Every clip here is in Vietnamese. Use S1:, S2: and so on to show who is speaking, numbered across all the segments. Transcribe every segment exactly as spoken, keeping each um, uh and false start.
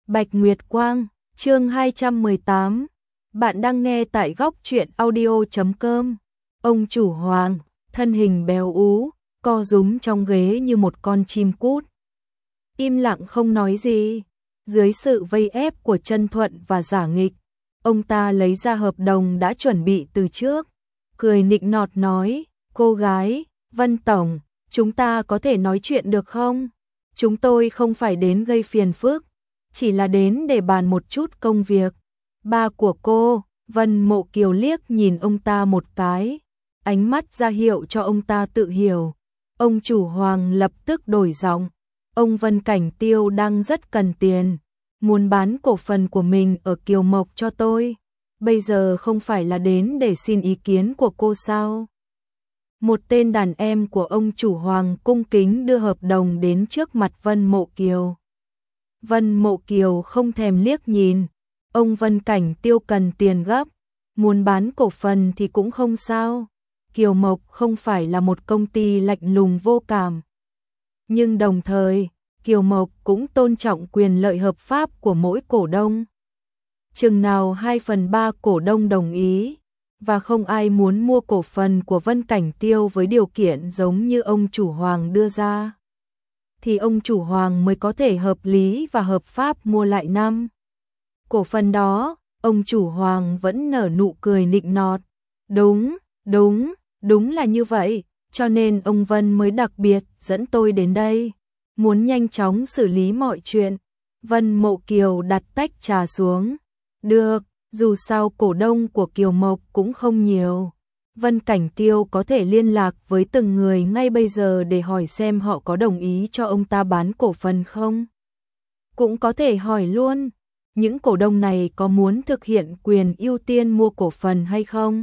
S1: Bạch Nguyệt Quang, chương hai trăm mười tám. Bạn đang nghe tại góc truyện audio chấm com. Ông chủ Hoàng, thân hình béo ú, co rúm trong ghế như một con chim cút. Im lặng không nói gì. Dưới sự vây ép của Chân Thuận và Giả Nghịch, ông ta lấy ra hợp đồng đã chuẩn bị từ trước, cười nịnh nọt nói: "Cô gái, Vân Tổng, chúng ta có thể nói chuyện được không? Chúng tôi không phải đến gây phiền phức, chỉ là đến để bàn một chút công việc." Ba của cô, Vân Mộ Kiều liếc nhìn ông ta một cái, ánh mắt ra hiệu cho ông ta tự hiểu. Ông chủ Hoàng lập tức đổi giọng: "Ông Vân Cảnh Tiêu đang rất cần tiền, muốn bán cổ phần của mình ở Kiều Mộc cho tôi. Bây giờ không phải là đến để xin ý kiến của cô sao?" Một tên đàn em của ông chủ Hoàng cung kính đưa hợp đồng đến trước mặt Vân Mộ Kiều. Vân Mộ Kiều không thèm liếc nhìn, ông Vân Cảnh Tiêu cần tiền gấp, muốn bán cổ phần thì cũng không sao. Kiều Mộc không phải là một công ty lạnh lùng vô cảm, nhưng đồng thời, Kiều Mộc cũng tôn trọng quyền lợi hợp pháp của mỗi cổ đông. Chừng nào hai phần ba cổ đông đồng ý, và không ai muốn mua cổ phần của Vân Cảnh Tiêu với điều kiện giống như ông chủ Hoàng đưa ra, thì ông chủ Hoàng mới có thể hợp lý và hợp pháp mua lại năm cổ phần đó. Ông chủ Hoàng vẫn nở nụ cười nịnh nọt: "Đúng, đúng, đúng là như vậy, cho nên ông Vân mới đặc biệt dẫn tôi đến đây, muốn nhanh chóng xử lý mọi chuyện." Vân Mộ Kiều đặt tách trà xuống: "Được, dù sao cổ đông của Kiều Mộc cũng không nhiều. Vân Cảnh Tiêu có thể liên lạc với từng người ngay bây giờ để hỏi xem họ có đồng ý cho ông ta bán cổ phần không. Cũng có thể hỏi luôn, những cổ đông này có muốn thực hiện quyền ưu tiên mua cổ phần hay không?"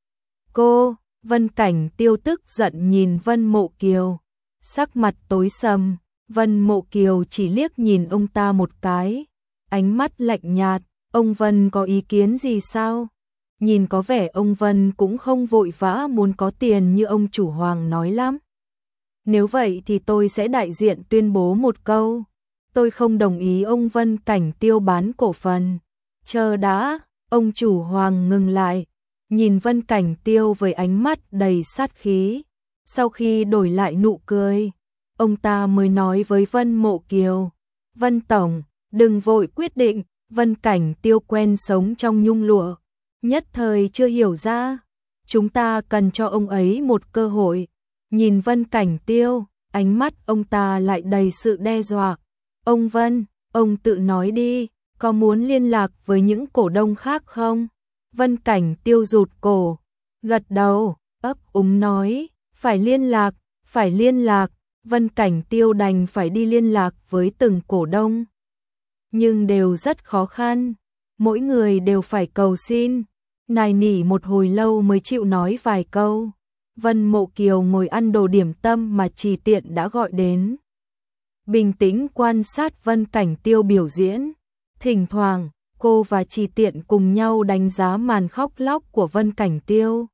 S1: "Cô," Vân Cảnh Tiêu tức giận nhìn Vân Mộ Kiều, sắc mặt tối sầm. Vân Mộ Kiều chỉ liếc nhìn ông ta một cái, ánh mắt lạnh nhạt: "Ông Vân có ý kiến gì sao?" Nhìn có vẻ ông Vân cũng không vội vã muốn có tiền như ông chủ Hoàng nói lắm. "Nếu vậy thì tôi sẽ đại diện tuyên bố một câu, tôi không đồng ý ông Vân Cảnh Tiêu bán cổ phần." "Chờ đã." Ông chủ Hoàng ngừng lại, nhìn Vân Cảnh Tiêu với ánh mắt đầy sát khí. Sau khi đổi lại nụ cười, ông ta mới nói với Vân Mộ Kiều: "Vân Tổng, đừng vội quyết định." Vân Cảnh Tiêu quen sống trong nhung lụa, nhất thời chưa hiểu ra, chúng ta cần cho ông ấy một cơ hội. Nhìn Vân Cảnh Tiêu, ánh mắt ông ta lại đầy sự đe dọa. "Ông Vân, ông tự nói đi, có muốn liên lạc với những cổ đông khác không?" Vân Cảnh Tiêu rụt cổ, gật đầu, ấp úng nói: "Phải liên lạc, phải liên lạc." Vân Cảnh Tiêu đành phải đi liên lạc với từng cổ đông, nhưng đều rất khó khăn, mỗi người đều phải cầu xin, nài nỉ một hồi lâu mới chịu nói vài câu. Vân Mộ Kiều ngồi ăn đồ điểm tâm mà Trì Tiện đã gọi đến, bình tĩnh quan sát Vân Cảnh Tiêu biểu diễn. Thỉnh thoảng, cô và Trì Tiện cùng nhau đánh giá màn khóc lóc của Vân Cảnh Tiêu.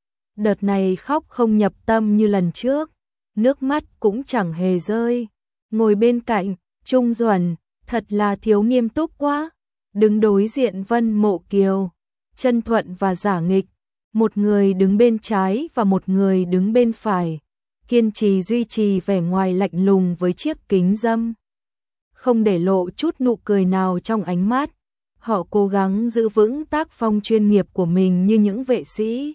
S1: Đợt này khóc không nhập tâm như lần trước, nước mắt cũng chẳng hề rơi. Ngồi bên cạnh, Trung Duẩn, thật là thiếu nghiêm túc quá. Đứng đối diện Vân Mộ Kiều, Chân Thuận và Giả Nghịch, một người đứng bên trái và một người đứng bên phải, kiên trì duy trì vẻ ngoài lạnh lùng với chiếc kính râm, không để lộ chút nụ cười nào trong ánh mắt. Họ cố gắng giữ vững tác phong chuyên nghiệp của mình như những vệ sĩ.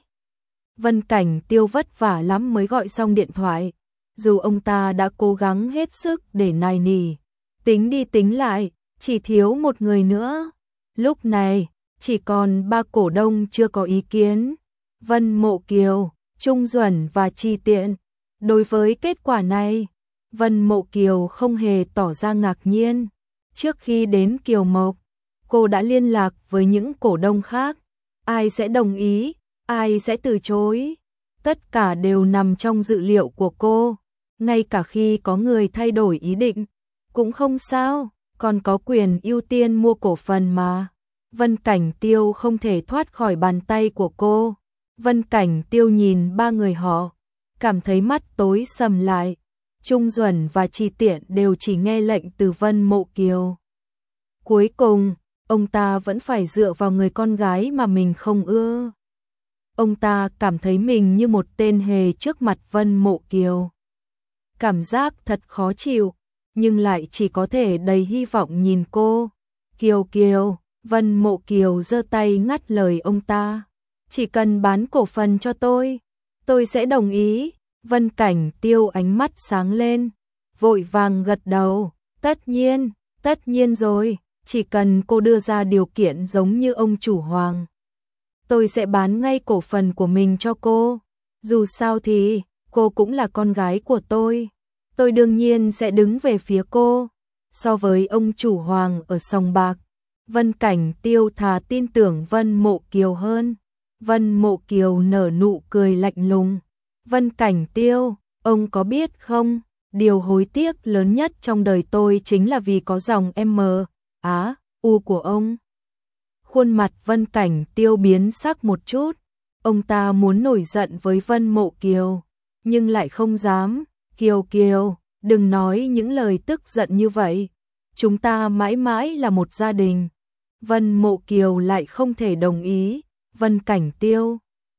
S1: Vân Cảnh Tiêu vất vả lắm mới gọi xong điện thoại, dù ông ta đã cố gắng hết sức để nài nỉ, tính đi tính lại, chỉ thiếu một người nữa. Lúc này, chỉ còn ba cổ đông chưa có ý kiến: Vân Mộ Kiều, Trung Duẩn và Trì Tiện. Đối với kết quả này, Vân Mộ Kiều không hề tỏ ra ngạc nhiên. Trước khi đến Kiều Mộc, cô đã liên lạc với những cổ đông khác. Ai sẽ đồng ý, ai sẽ từ chối, tất cả đều nằm trong dự liệu của cô. Ngay cả khi có người thay đổi ý định, cũng không sao, còn có quyền ưu tiên mua cổ phần mà. Vân Cảnh Tiêu không thể thoát khỏi bàn tay của cô. Vân Cảnh Tiêu nhìn ba người họ, cảm thấy mắt tối sầm lại. Trung Duẩn và Trì Tiện đều chỉ nghe lệnh từ Vân Mộ Kiều. Cuối cùng, ông ta vẫn phải dựa vào người con gái mà mình không ưa. Ông ta cảm thấy mình như một tên hề trước mặt Vân Mộ Kiều. Cảm giác thật khó chịu, nhưng lại chỉ có thể đầy hy vọng nhìn cô. Kiều Kiều, Vân Mộ Kiều giơ tay ngắt lời ông ta. Chỉ cần bán cổ phần cho tôi, tôi sẽ đồng ý. Vân Cảnh Tiêu ánh mắt sáng lên, vội vàng gật đầu. Tất nhiên, tất nhiên rồi, chỉ cần cô đưa ra điều kiện giống như ông chủ Hoàng, tôi sẽ bán ngay cổ phần của mình cho cô. Dù sao thì, cô cũng là con gái của tôi. Tôi đương nhiên sẽ đứng về phía cô. So với ông chủ Hoàng ở sòng bạc, Vân Cảnh Tiêu thà tin tưởng Vân Mộ Kiều hơn. Vân Mộ Kiều nở nụ cười lạnh lùng. Vân Cảnh Tiêu, ông có biết không, điều hối tiếc lớn nhất trong đời tôi chính là vì có dòng M, Á, U của ông. Khuôn mặt Vân Cảnh Tiêu biến sắc một chút. Ông ta muốn nổi giận với Vân Mộ Kiều, nhưng lại không dám. Kiều Kiều, đừng nói những lời tức giận như vậy. Chúng ta mãi mãi là một gia đình. Vân Mộ Kiều lại không thể đồng ý. Vân Cảnh Tiêu,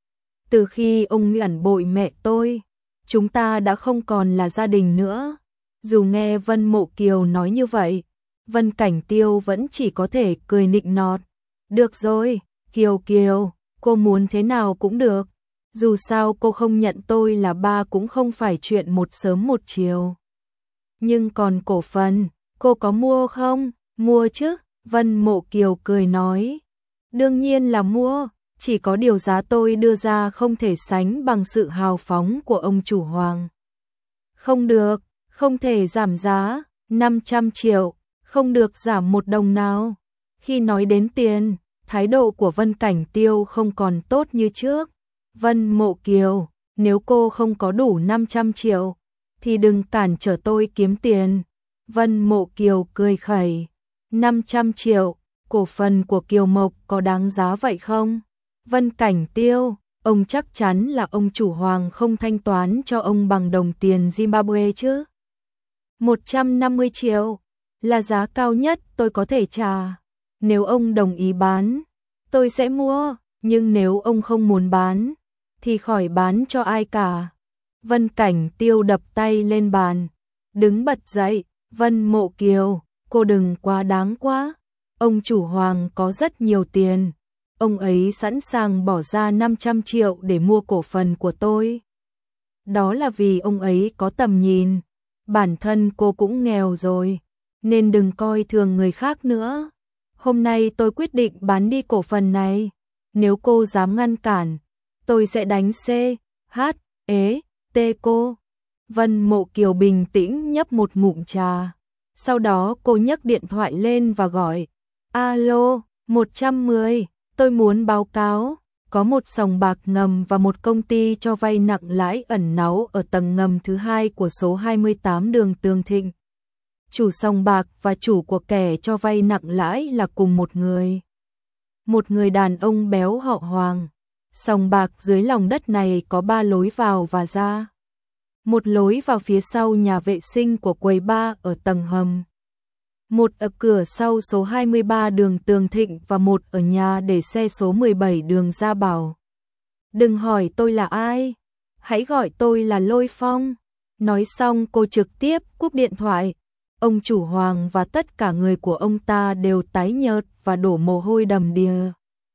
S1: từ khi ông ẩn bội mẹ tôi, chúng ta đã không còn là gia đình nữa. Dù nghe Vân Mộ Kiều nói như vậy, Vân Cảnh Tiêu vẫn chỉ có thể cười nịnh nọt. Được rồi, Kiều Kiều, cô muốn thế nào cũng được. Dù sao cô không nhận tôi là ba cũng không phải chuyện một sớm một chiều. Nhưng còn cổ phần, cô có mua không? Mua chứ, Vân Mộ Kiều cười nói. Đương nhiên là mua, chỉ có điều giá tôi đưa ra không thể sánh bằng sự hào phóng của ông chủ Hoàng. Không được, không thể giảm giá, năm trăm triệu, không được giảm một đồng nào. Khi nói đến tiền, thái độ của Vân Cảnh Tiêu không còn tốt như trước. Vân Mộ Kiều, nếu cô không có đủ năm trăm triệu, thì đừng cản trở tôi kiếm tiền. Vân Mộ Kiều cười khẩy. năm trăm triệu, cổ phần của Kiều Mộc có đáng giá vậy không? Vân Cảnh Tiêu, ông chắc chắn là ông chủ Hoàng không thanh toán cho ông bằng đồng tiền Zimbabwe chứ? một trăm năm mươi triệu, là giá cao nhất tôi có thể trả. Nếu ông đồng ý bán, tôi sẽ mua, nhưng nếu ông không muốn bán, thì khỏi bán cho ai cả. Vân Cảnh Tiêu đập tay lên bàn, đứng bật dậy. Vân Mộ Kiều, cô đừng quá đáng quá. Ông chủ Hoàng có rất nhiều tiền. Ông ấy sẵn sàng bỏ ra năm trăm triệu để mua cổ phần của tôi. Đó là vì ông ấy có tầm nhìn. Bản thân cô cũng nghèo rồi, nên đừng coi thường người khác nữa. Hôm nay tôi quyết định bán đi cổ phần này. Nếu cô dám ngăn cản, tôi sẽ đánh C, H, E, T cô. Vân Mộ Kiều bình tĩnh nhấp một ngụm trà. Sau đó cô nhấc điện thoại lên và gọi. Alo, một trăm mười, tôi muốn báo cáo. Có một sòng bạc ngầm và một công ty cho vay nặng lãi ẩn náu ở tầng ngầm thứ hai của số hai mươi tám đường Tường Thịnh. Chủ sòng bạc và chủ của kẻ cho vay nặng lãi là cùng một người. Một người đàn ông béo họ Hoàng. Sòng bạc dưới lòng đất này có ba lối vào và ra. Một lối vào phía sau nhà vệ sinh của quầy bar ở tầng hầm. Một ở cửa sau số hai mươi ba đường Tường Thịnh và một ở nhà để xe số mười bảy đường Gia Bảo. Đừng hỏi tôi là ai, hãy gọi tôi là Lôi Phong. Nói xong cô trực tiếp cúp điện thoại. Ông chủ Hoàng và tất cả người của ông ta đều tái nhợt và đổ mồ hôi đầm đìa.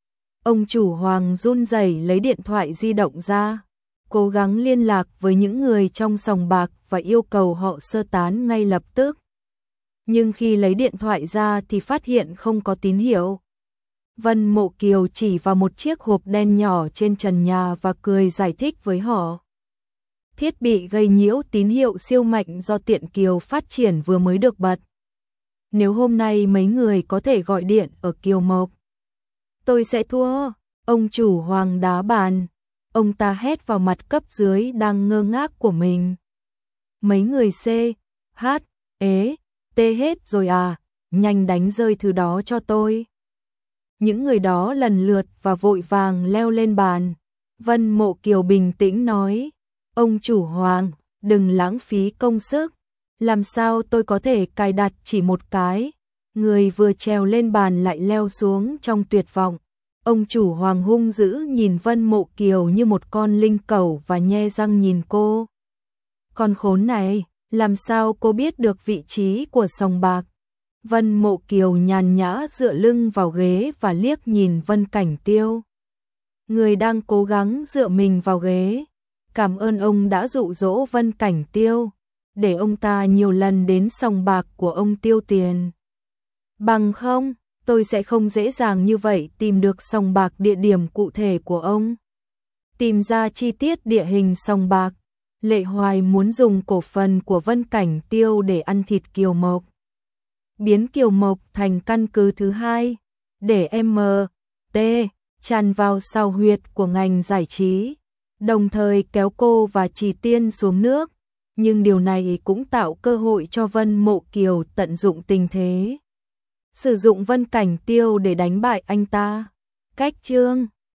S1: Ông chủ Hoàng run rẩy lấy điện thoại di động ra, cố gắng liên lạc với những người trong sòng bạc và yêu cầu họ sơ tán ngay lập tức. Nhưng khi lấy điện thoại ra thì phát hiện không có tín hiệu. Vân Mộ Kiều chỉ vào một chiếc hộp đen nhỏ trên trần nhà và cười giải thích với họ. Thiết bị gây nhiễu tín hiệu siêu mạnh do Tiện Kiều phát triển vừa mới được bật. Nếu hôm nay mấy người có thể gọi điện ở Kiều Mộc, tôi sẽ thua. Ông chủ Hoàng đá bàn. Ông ta hét vào mặt cấp dưới đang ngơ ngác của mình. Mấy người C, H, E, T hết rồi à, nhanh đánh rơi thứ đó cho tôi. Những người đó lần lượt và vội vàng leo lên bàn. Vân Mộ Kiều bình tĩnh nói, ông chủ Hoàng, đừng lãng phí công sức. Làm sao tôi có thể cài đặt chỉ một cái? Người vừa trèo lên bàn lại leo xuống trong tuyệt vọng. Ông chủ Hoàng hung dữ nhìn Vân Mộ Kiều như một con linh cẩu và nhe răng nhìn cô. Con khốn này, làm sao cô biết được vị trí của sòng bạc? Vân Mộ Kiều nhàn nhã dựa lưng vào ghế và liếc nhìn Vân Cảnh Tiêu. Người đang cố gắng dựa mình vào ghế. Cảm ơn ông đã dụ dỗ Vân Cảnh Tiêu, để ông ta nhiều lần đến sòng bạc của ông tiêu tiền. Bằng không, tôi sẽ không dễ dàng như vậy tìm được sòng bạc địa điểm cụ thể của ông. Tìm ra chi tiết địa hình sòng bạc, Lệ Hoài muốn dùng cổ phần của Vân Cảnh Tiêu để ăn thịt Kiều Mộc. Biến Kiều Mộc thành căn cứ thứ hai, để em tê tràn vào sao huyệt của ngành giải trí, đồng thời kéo cô và Trì Tiên xuống nước. Nhưng điều này cũng tạo cơ hội cho Vân Mộ Kiều tận dụng tình thế, sử dụng Vân Cảnh Tiêu để đánh bại anh ta. Cách chương